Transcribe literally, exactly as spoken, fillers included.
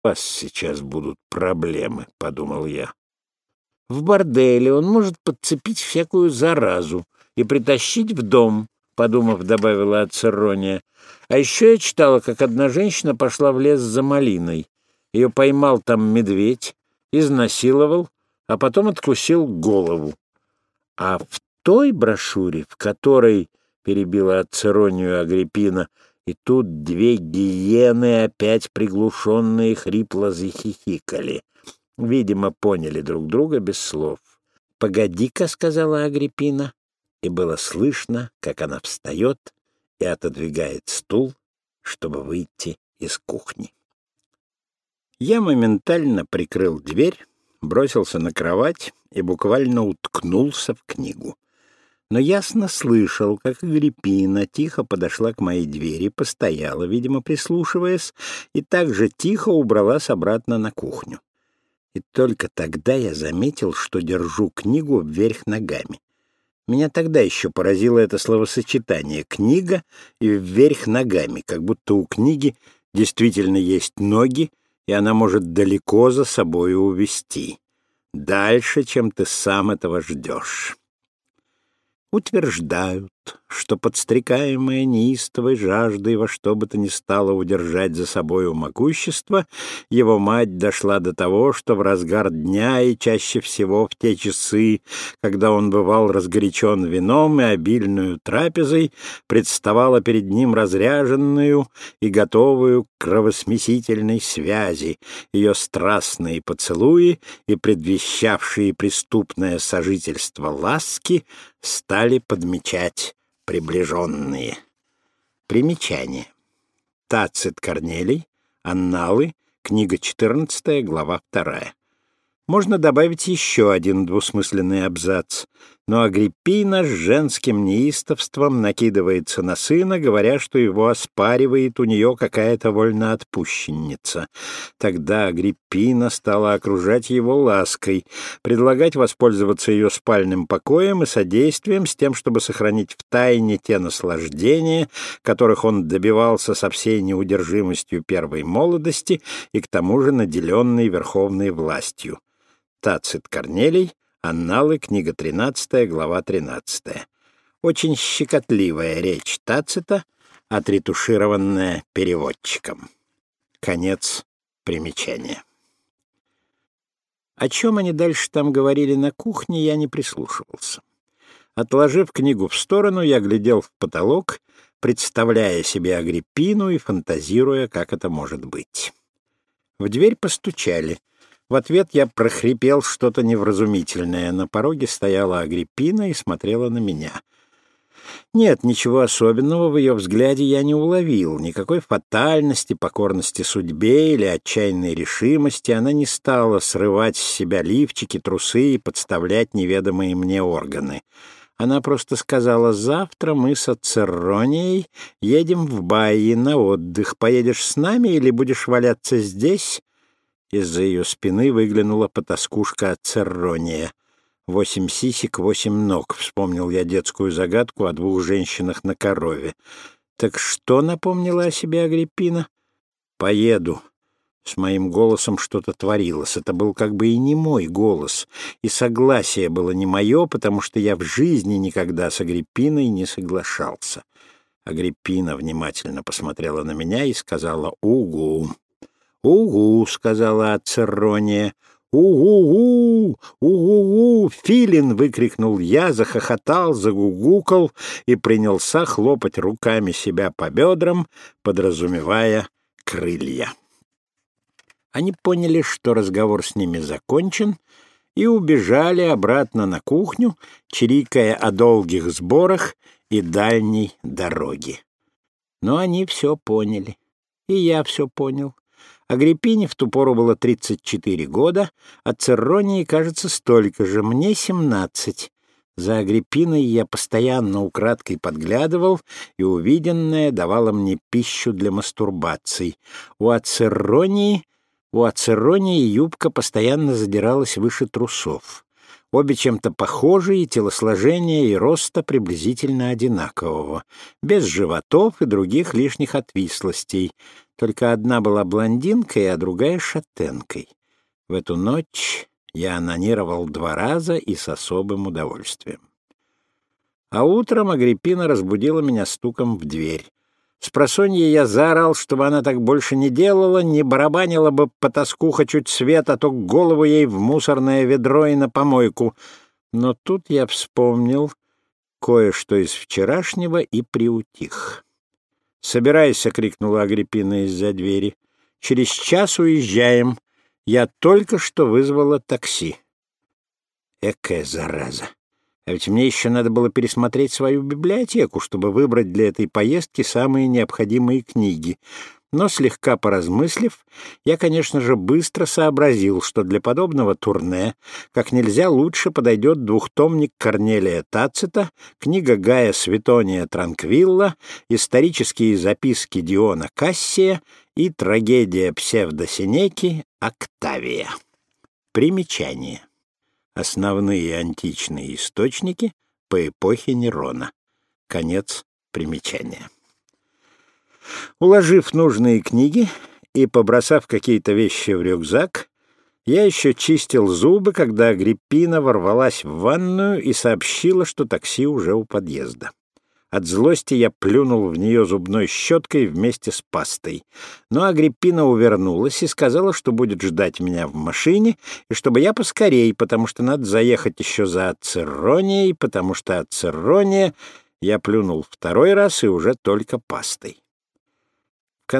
У вас сейчас будут проблемы, — подумал я. В борделе он может подцепить всякую заразу и притащить в дом, — подумав, добавила Ацеррония. А еще я читала, как одна женщина пошла в лес за малиной. Ее поймал там медведь, изнасиловал, а потом откусил голову. А в той брошюре, в которой, — перебила Ацерронию Агриппина, и тут две гиены, опять приглушенные, хрипло захихикали. Видимо, поняли друг друга без слов. «Погоди-ка», — сказала Агриппина, и было слышно, как она встает и отодвигает стул, чтобы выйти из кухни. Я моментально прикрыл дверь, бросился на кровать и буквально уткнулся в книгу. Но ясно слышал, как Агриппина тихо подошла к моей двери, постояла, видимо, прислушиваясь, и так же тихо убралась обратно на кухню. И только тогда я заметил, что держу книгу вверх ногами. Меня тогда еще поразило это словосочетание «книга» и «вверх ногами», как будто у книги действительно есть ноги, и она может далеко за собою увести. Дальше, чем ты сам этого ждешь. Утверждают, что подстрекаемая неистовой жаждой во что бы то ни стало удержать за собою могущество, его мать дошла до того, что в разгар дня и чаще всего в те часы, когда он бывал разгорячен вином и обильную трапезой, представала перед ним разряженную и готовую к кровосмесительной связи. Ее страстные поцелуи и предвещавшие преступное сожительство ласки стали подмечать приближенные. Примечание. Тацит Корнелий, Анналы, книга четырнадцатая, глава вторая. Можно добавить еще один двусмысленный абзац, но Агриппина с женским неистовством накидывается на сына, говоря, что его оспаривает у нее какая-то вольноотпущенница. Тогда Агриппина стала окружать его лаской, предлагать воспользоваться ее спальным покоем и содействием с тем, чтобы сохранить в тайне те наслаждения, которых он добивался со всей неудержимостью первой молодости и к тому же наделенной верховной властью. Тацит Корнелий, Анналы, книга тринадцатая, глава тринадцатая. Очень щекотливая речь Тацита, отретушированная переводчиком. Конец примечания. О чем они дальше там говорили на кухне, я не прислушивался. Отложив книгу в сторону, я глядел в потолок, представляя себе Агриппину и фантазируя, как это может быть. В дверь постучали. В ответ я прохрипел что-то невразумительное. На пороге стояла Агриппина и смотрела на меня. Нет, ничего особенного в ее взгляде я не уловил. Никакой фатальности, покорности судьбе или отчаянной решимости. Она не стала срывать с себя лифчики, трусы и подставлять неведомые мне органы. Она просто сказала: «Завтра мы с Ацерронией едем в Баи на отдых. Поедешь с нами или будешь валяться здесь?» Из-за ее спины выглянула потаскушка Ацеррония. «Восемь сисек, восемь ног», — вспомнил я детскую загадку о двух женщинах на корове. «Так что?» — напомнила о себе Агриппина. «Поеду». С моим голосом что-то творилось. Это был как бы и не мой голос, и согласие было не мое, потому что я в жизни никогда с Агриппиной не соглашался. Агриппина внимательно посмотрела на меня и сказала «Угу». «Угу», — сказала Ацеррония. «У-у-у! У-у-у! Филин!» — выкрикнул я, захохотал, загугукал и принялся хлопать руками себя по бедрам, подразумевая крылья. Они поняли, что разговор с ними закончен, и убежали обратно на кухню, чирикая о долгих сборах и дальней дороге. Но они все поняли, и я все понял. Агриппине в ту пору было тридцать четыре года, а Церронии, кажется, столько же, мне семнадцать. За Агриппиной я постоянно украдкой подглядывал, и увиденное давало мне пищу для мастурбаций. У Ацерронии, у Ацерронии юбка постоянно задиралась выше трусов. Обе чем-то похожи, и телосложения и роста приблизительно одинакового, без животов и других лишних отвислостей. Только одна была блондинкой, а другая — шатенкой. В эту ночь я онанировал два раза и с особым удовольствием. А утром Агриппина разбудила меня стуком в дверь. Спросонья я заорал, чтобы она так больше не делала, не барабанила бы потаскуха чуть свет, а то голову ей в мусорное ведро и на помойку. Но тут я вспомнил кое-что из вчерашнего и приутих. «Собирайся!» — крикнула Агриппина из-за двери. «Через час уезжаем. Я только что вызвала такси». Экая зараза! А ведь мне еще надо было пересмотреть свою библиотеку, чтобы выбрать для этой поездки самые необходимые книги. Но, слегка поразмыслив, я, конечно же, быстро сообразил, что для подобного турне как нельзя лучше подойдет двухтомник Корнелия Тацита, книга Гая Светония Транквилла, исторические записки Диона Кассия и трагедия псевдосинеки Октавия. Примечание. Основные античные источники по эпохе Нерона. Конец примечания. Уложив нужные книги и побросав какие-то вещи в рюкзак, я еще чистил зубы, когда Агриппина ворвалась в ванную и сообщила, что такси уже у подъезда. От злости я плюнул в нее зубной щеткой вместе с пастой. Но Агриппина увернулась и сказала, что будет ждать меня в машине, и чтобы я поскорей, потому что надо заехать еще за Ацеронией, потому что Ацерония... Я плюнул второй раз и уже только пастой.